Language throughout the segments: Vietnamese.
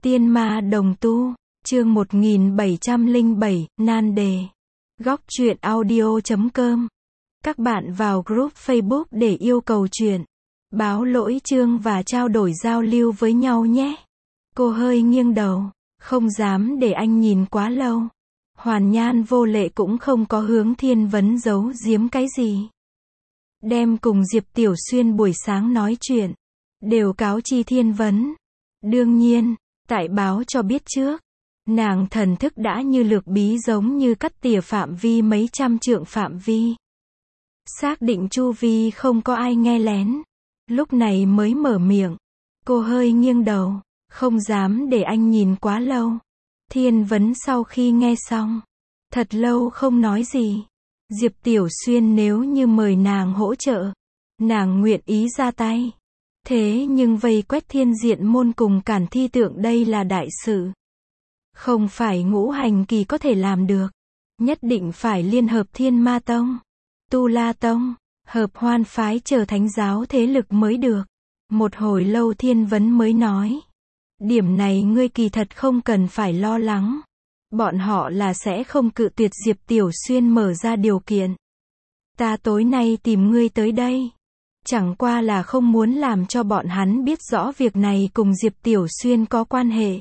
Tiên ma đồng tu, chương 1707, nan đề. Góc truyện audio.com. Các bạn vào group Facebook để yêu cầu truyện, báo lỗi chương và trao đổi giao lưu với nhau nhé. Cô hơi nghiêng đầu, không dám để anh nhìn quá lâu. Hoàn Nhan vô lệ cũng không có hướng Thiên Vấn giấu giếm cái gì. Đem cùng Diệp Tiểu Xuyên buổi sáng nói chuyện, đều cáo chi Thiên Vấn. Đương nhiên, tại báo cho biết trước, nàng thần thức đã như lược bí giống như cắt tỉa phạm vi mấy trăm trượng phạm vi. Xác định chu vi không có ai nghe lén, lúc này mới mở miệng. Cô hơi nghiêng đầu, không dám để anh nhìn quá lâu. Thiên Vấn sau khi nghe xong, thật lâu không nói gì. Diệp Tiểu Xuyên nếu như mời nàng hỗ trợ, nàng nguyện ý ra tay. Thế nhưng vây quét Thiên Diện Môn cùng Cản Thi Tượng đây là đại sự. Không phải ngũ hành kỳ có thể làm được. Nhất định phải liên hợp Thiên Ma Tông, Tu La Tông, hợp Hoan Phái chờ thánh giáo thế lực mới được. Một hồi lâu Thiên Vấn mới nói. Điểm này ngươi kỳ thật không cần phải lo lắng. Bọn họ là sẽ không cự tuyệt Diệp Tiểu Xuyên mở ra điều kiện. Ta tối nay tìm ngươi tới đây, chẳng qua là không muốn làm cho bọn hắn biết rõ việc này cùng Diệp Tiểu Xuyên có quan hệ.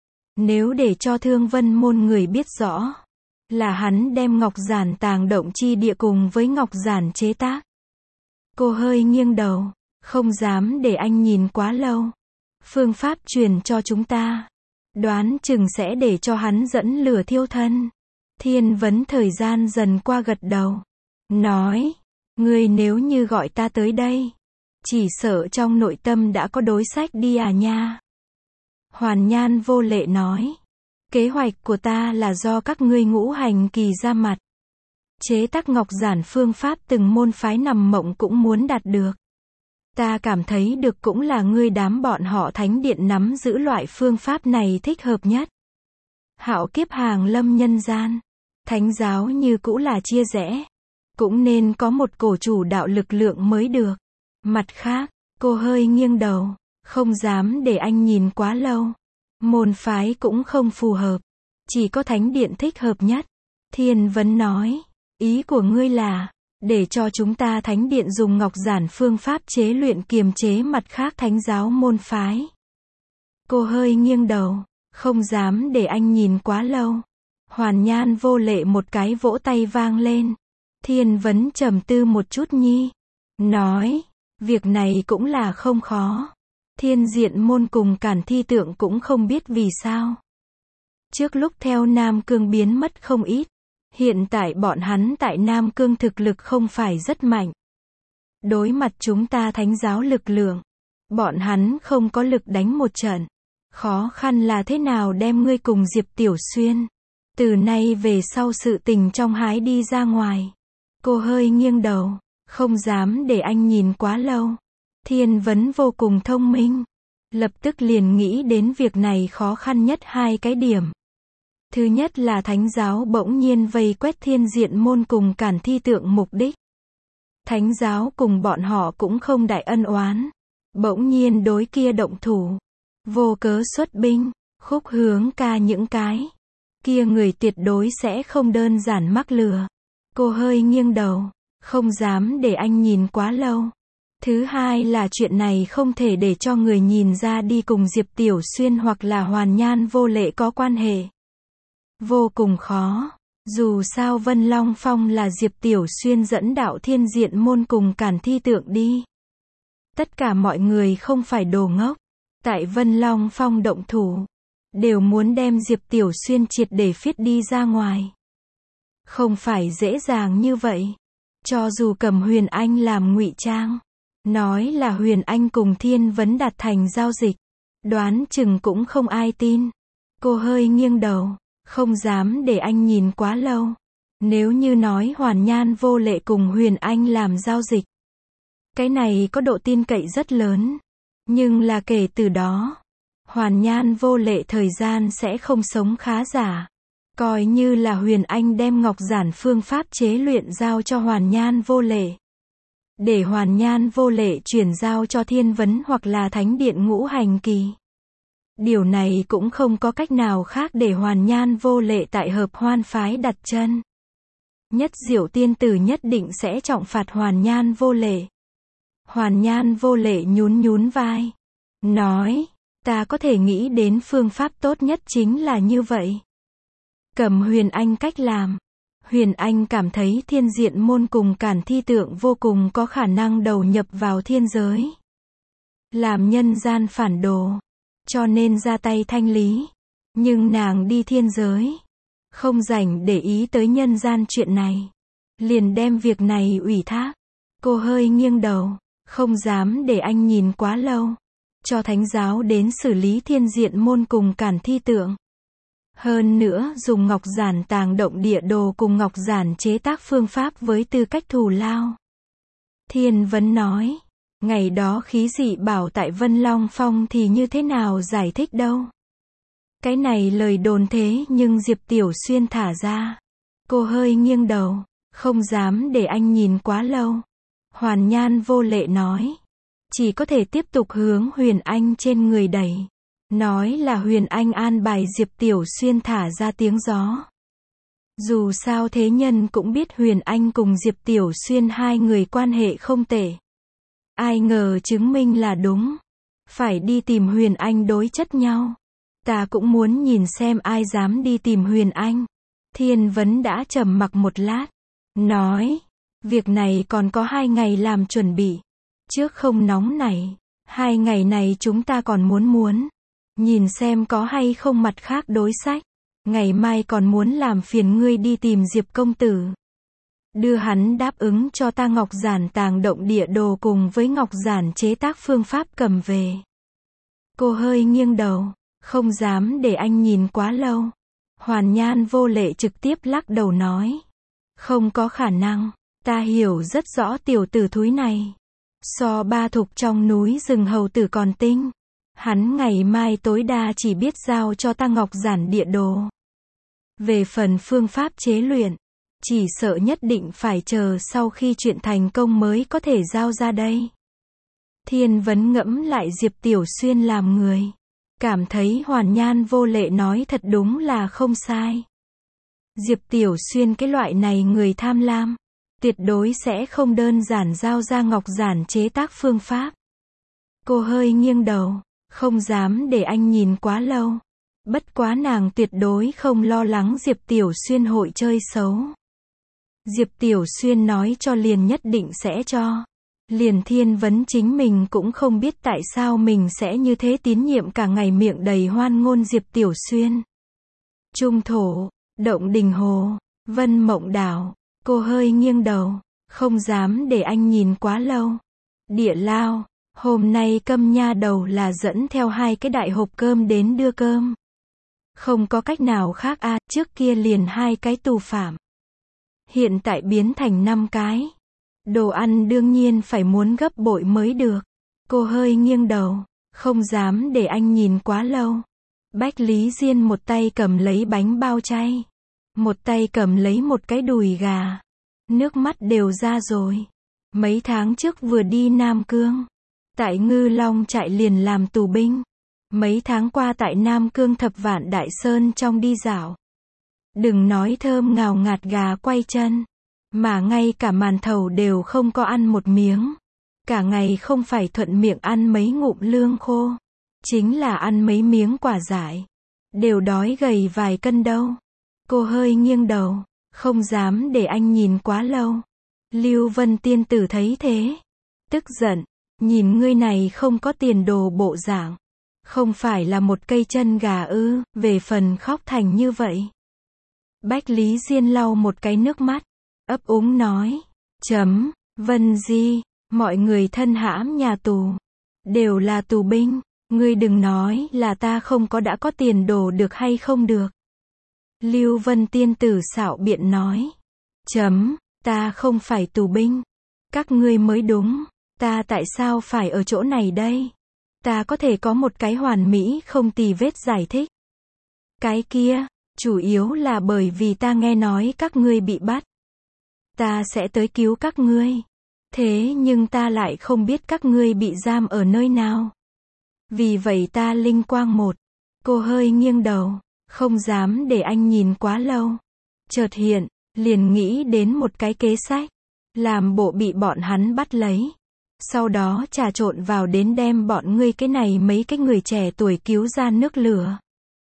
Nếu để cho Thương Vân Môn người biết rõ, là hắn đem ngọc giản tàng động chi địa cùng với ngọc giản chế tác. Cô hơi nghiêng đầu, không dám để anh nhìn quá lâu. Phương pháp truyền cho chúng ta, đoán chừng sẽ để cho hắn dẫn lửa thiêu thân. Thiên Vấn thời gian dần qua gật đầu, nói, ngươi nếu như gọi ta tới đây, chỉ sợ trong nội tâm đã có đối sách đi à nha. Hoàn Nhan vô lệ nói, kế hoạch của ta là do các ngươi ngũ hành kỳ ra mặt. Chế tác ngọc giản phương pháp từng môn phái nằm mộng cũng muốn đạt được. Ta cảm thấy được cũng là ngươi đám bọn họ thánh điện nắm giữ loại phương pháp này thích hợp nhất. Hạo kiếp hàng lâm nhân gian, thánh giáo như cũ là chia rẽ, cũng nên có một cổ chủ đạo lực lượng mới được. Mặt khác, cô hơi nghiêng đầu, không dám để anh nhìn quá lâu. Môn phái cũng không phù hợp, chỉ có thánh điện thích hợp nhất. Thiên Vấn nói, ý của ngươi là để cho chúng ta thánh điện dùng ngọc giản phương pháp chế luyện kiềm chế mặt khác thánh giáo môn phái. Cô hơi nghiêng đầu, không dám để anh nhìn quá lâu. Hoàn Nhan vô lệ một cái vỗ tay vang lên. Thiên Vấn trầm tư một chút nhi, nói, việc này cũng là không khó. Thiên Diện Môn cùng Cản Thi Tượng cũng không biết vì sao. Trước lúc theo Nam Cương biến mất không ít. Hiện tại bọn hắn tại Nam Cương thực lực không phải rất mạnh. Đối mặt chúng ta thánh giáo lực lượng, bọn hắn không có lực đánh một trận. Khó khăn là thế nào đem ngươi cùng Diệp Tiểu Xuyên từ nay về sau sự tình trong hái đi ra ngoài. Cô hơi nghiêng đầu, không dám để anh nhìn quá lâu. Thiên Vấn vô cùng thông minh, lập tức liền nghĩ đến việc này khó khăn nhất hai cái điểm. Thứ nhất là thánh giáo bỗng nhiên vây quét Thiên Diện Môn cùng Cản Thi Tượng mục đích. Thánh giáo cùng bọn họ cũng không đại ân oán, bỗng nhiên đối kia động thủ, vô cớ xuất binh, khúc hướng ca những cái kia người tuyệt đối sẽ không đơn giản mắc lừa. Cô hơi nghiêng đầu, không dám để anh nhìn quá lâu. Thứ hai là chuyện này không thể để cho người nhìn ra đi cùng Diệp Tiểu Xuyên hoặc là Hoàn Nhan vô lệ có quan hệ. Vô cùng khó, dù sao Vân Long Phong là Diệp Tiểu Xuyên dẫn đạo Thiên Diện Môn cùng Cản Thi Tượng đi. Tất cả mọi người không phải đồ ngốc, tại Vân Long Phong động thủ, đều muốn đem Diệp Tiểu Xuyên triệt để phiết đi ra ngoài. Không phải dễ dàng như vậy. Cho dù cầm Huyền Anh làm ngụy trang, nói là Huyền Anh cùng Thiên Vấn đạt thành giao dịch, đoán chừng cũng không ai tin. Cô hơi nghiêng đầu, không dám để anh nhìn quá lâu. Nếu như nói Hoàn Nhan vô lệ cùng Huyền Anh làm giao dịch, cái này có độ tin cậy rất lớn. Nhưng là kể từ đó, Hoàn Nhan vô lệ thời gian sẽ không sống khá giả. Coi như là Huyền Anh đem ngọc giản phương pháp chế luyện giao cho Hoàn Nhan vô lệ, để Hoàn Nhan vô lệ chuyển giao cho Thiên Vấn hoặc là thánh điện ngũ hành kỳ. Điều này cũng không có cách nào khác để Hoàn Nhan Vô Lệ tại Hợp Hoan phái đặt chân. Nhất Diệu tiên tử nhất định sẽ trọng phạt Hoàn Nhan Vô Lệ. Hoàn Nhan Vô Lệ nhún nhún vai, nói, ta có thể nghĩ đến phương pháp tốt nhất chính là như vậy. Cầm Huyền Anh cách làm. Huyền Anh cảm thấy Thiên Diện Môn cùng Cản Thi Tượng vô cùng có khả năng đầu nhập vào thiên giới, làm nhân gian phản đồ, cho nên ra tay thanh lý. Nhưng nàng đi thiên giới, không rảnh để ý tới nhân gian chuyện này, liền đem việc này ủy thác. Cô hơi nghiêng đầu, không dám để anh nhìn quá lâu, cho thánh giáo đến xử lý Thiên Diện Môn cùng Cản Thi Tượng. Hơn nữa dùng ngọc giản tàng động địa đồ cùng ngọc giản chế tác phương pháp với tư cách thù lao. Thiên Vấn nói, ngày đó khí dị bảo tại Vân Long Phong thì như thế nào giải thích đâu. Cái này lời đồn thế nhưng Diệp Tiểu Xuyên thả ra. Cô hơi nghiêng đầu, không dám để anh nhìn quá lâu. Hoàn Nhan Vô Lệ nói, chỉ có thể tiếp tục hướng Huyền Anh trên người đẩy. Nói là Huyền Anh an bài Diệp Tiểu Xuyên thả ra tiếng gió. Dù sao thế nhân cũng biết Huyền Anh cùng Diệp Tiểu Xuyên hai người quan hệ không tệ. Ai ngờ chứng minh là đúng. Phải đi tìm Huyền Anh đối chất nhau. Ta cũng muốn nhìn xem ai dám đi tìm Huyền Anh. Thiên Vấn đã trầm mặc một lát. Nói, việc này còn có 2 ngày làm chuẩn bị. Trước không nóng nảy. 2 ngày này chúng ta còn muốn. Nhìn xem có hay không mặt khác đối sách. Ngày mai còn muốn làm phiền ngươi đi tìm Diệp công tử. Đưa hắn đáp ứng cho ta ngọc giản tàng động địa đồ cùng với ngọc giản chế tác phương pháp cầm về. Cô hơi nghiêng đầu, không dám để anh nhìn quá lâu. Hoàn Nhan Vô Lệ trực tiếp lắc đầu nói, không có khả năng, ta hiểu rất rõ tiểu tử thúi này. So Ba Thục trong núi rừng hầu tử còn tinh. Hắn ngày mai tối đa chỉ biết giao cho ta ngọc giản địa đồ. Về phần phương pháp chế luyện, chỉ sợ nhất định phải chờ sau khi chuyện thành công mới có thể giao ra đây. Thiên Vấn ngẫm lại Diệp Tiểu Xuyên làm người. Cảm thấy Hoàn Nhan Vô Lệ nói thật đúng là không sai. Diệp Tiểu Xuyên cái loại này người tham lam, tuyệt đối sẽ không đơn giản giao ra ngọc giản chế tác phương pháp. Cô hơi nghiêng đầu, không dám để anh nhìn quá lâu. Bất quá nàng tuyệt đối không lo lắng Diệp Tiểu Xuyên hội chơi xấu. Diệp Tiểu Xuyên nói cho liền nhất định sẽ cho. Liền Thiên Vấn chính mình cũng không biết tại sao mình sẽ như thế tín nhiệm cả ngày miệng đầy hoan ngôn Diệp Tiểu Xuyên. Trung thổ, Động Đình Hồ, Vân Mộng Đảo. Cô hơi nghiêng đầu, không dám để anh nhìn quá lâu. Địa Lao, hôm nay Câm nha đầu là dẫn theo 2 cái đại hộp cơm đến đưa cơm. Không có cách nào khác trước kia liền 2 cái tù phạm. Hiện tại biến thành 5 cái. Đồ ăn đương nhiên phải muốn gấp bội mới được. Cô hơi nghiêng đầu, không dám để anh nhìn quá lâu. Bách Lý Diên một tay cầm lấy bánh bao chay, một tay cầm lấy một cái đùi gà. Nước mắt đều ra rồi. Mấy tháng trước vừa đi Nam Cương, tại Ngư Long trại liền làm tù binh. Mấy tháng qua tại Nam Cương Thập Vạn Đại Sơn trong đi dạo. Đừng nói thơm ngào ngạt gà quay chân, mà ngay cả màn thầu đều không có ăn một miếng. Cả ngày không phải thuận miệng ăn mấy ngụm lương khô, chính là ăn mấy miếng quả dại. Đều đói gầy vài cân đâu. Cô hơi nghiêng đầu, không dám để anh nhìn quá lâu. Lưu Vân tiên tử thấy thế, tức giận, nhìn ngươi này không có tiền đồ bộ dạng. Không phải là một cây chân gà ư, về phần khóc thành như vậy. Bách Lý Diên lau một cái nước mắt, ấp úng nói, Vân Di, mọi người thân hãm nhà tù, đều là tù binh, ngươi đừng nói là ta không có đã có tiền đồ được hay không được. Lưu Vân tiên tử xạo biện nói, ta không phải tù binh, các ngươi mới đúng, ta tại sao phải ở chỗ này đây? Ta có thể có một cái hoàn mỹ không tì vết giải thích. Cái kia, chủ yếu là bởi vì ta nghe nói các ngươi bị bắt. Ta sẽ tới cứu các ngươi. Thế nhưng ta lại không biết các ngươi bị giam ở nơi nào. Vì vậy ta linh quang một Cô hơi nghiêng đầu, không dám để anh nhìn quá lâu. Chợt hiện, liền nghĩ đến một cái kế sách. Làm bộ bị bọn hắn bắt lấy. Sau đó trà trộn vào đến đem bọn ngươi cái này mấy cái người trẻ tuổi cứu ra nước lửa.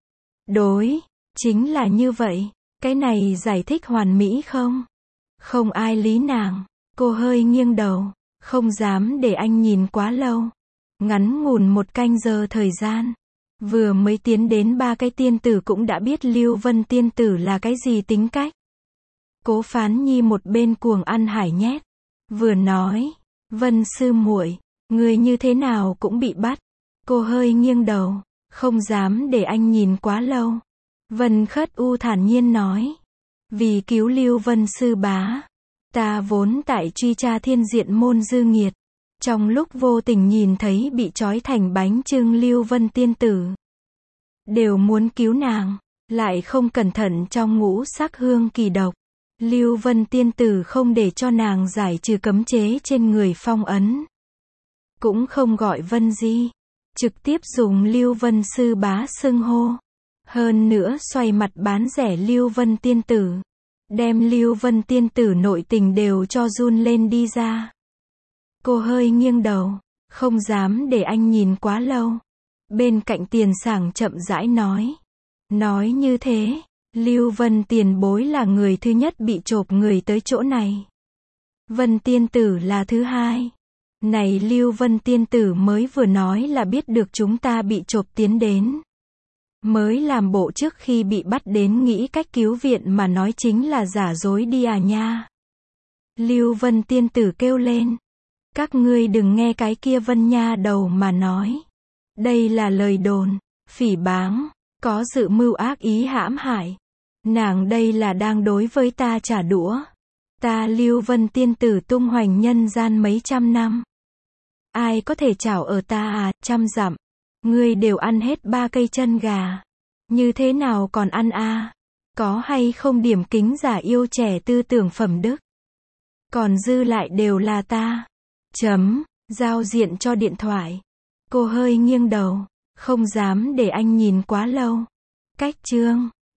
Đối, chính là như vậy. Cái này giải thích hoàn mỹ không? Không ai lý nàng. Cô hơi nghiêng đầu, không dám để anh nhìn quá lâu. Ngắn ngủn 1 canh giờ thời gian. Vừa mới tiến đến 3 cái tiên tử cũng đã biết Lưu Vân tiên tử là cái gì tính cách. Cố Phán Nhi một bên cuồng ăn hải nhét. Vừa nói, Vân sư muội, người như thế nào cũng bị bắt. Cô hơi nghiêng đầu, không dám để anh nhìn quá lâu. Vân Khất U thản nhiên nói. Vì cứu Lưu Vân sư bá. Ta vốn tại truy tra thiên diện môn dư nghiệt. Trong lúc vô tình nhìn thấy bị trói thành bánh chưng Lưu Vân tiên tử. Đều muốn cứu nàng, lại không cẩn thận trong ngũ sắc hương kỳ độc. Lưu Vân tiên tử không để cho nàng giải trừ cấm chế trên người phong ấn. Cũng không gọi Vân Di. Trực tiếp dùng Lưu Vân sư bá xưng hô. Hơn nữa xoay mặt bán rẻ Lưu Vân tiên tử. Đem Lưu Vân tiên tử nội tình đều cho run lên đi ra. Cô hơi nghiêng đầu, không dám để anh nhìn quá lâu. Bên cạnh Tiền Sảng chậm rãi nói. Nói như thế, Lưu Vân tiền bối là người thứ nhất bị chộp người tới chỗ này. Vân tiên tử là thứ hai. Này Lưu Vân tiên tử mới vừa nói là biết được chúng ta bị chộp tiến đến. Mới làm bộ trước khi bị bắt đến nghĩ cách cứu viện mà nói chính là giả dối đi à nha. Lưu Vân tiên tử kêu lên. Các ngươi đừng nghe cái kia Vân nha đầu mà nói. Đây là lời đồn, phỉ báng, có dự mưu ác ý hãm hại. Nàng đây là đang đối với ta trả đũa. Ta Lưu Vân tiên tử tung hoành nhân gian mấy trăm năm. Ai có thể chảo ở ta à, 100 dặm. Ngươi đều ăn hết 3 cây chân gà. Như thế nào còn ăn à? Có hay không điểm kính giả yêu trẻ tư tưởng phẩm đức? Còn dư lại đều là ta. Giao diện cho điện thoại. Cô hơi nghiêng đầu, không dám để anh nhìn quá lâu. Cách chương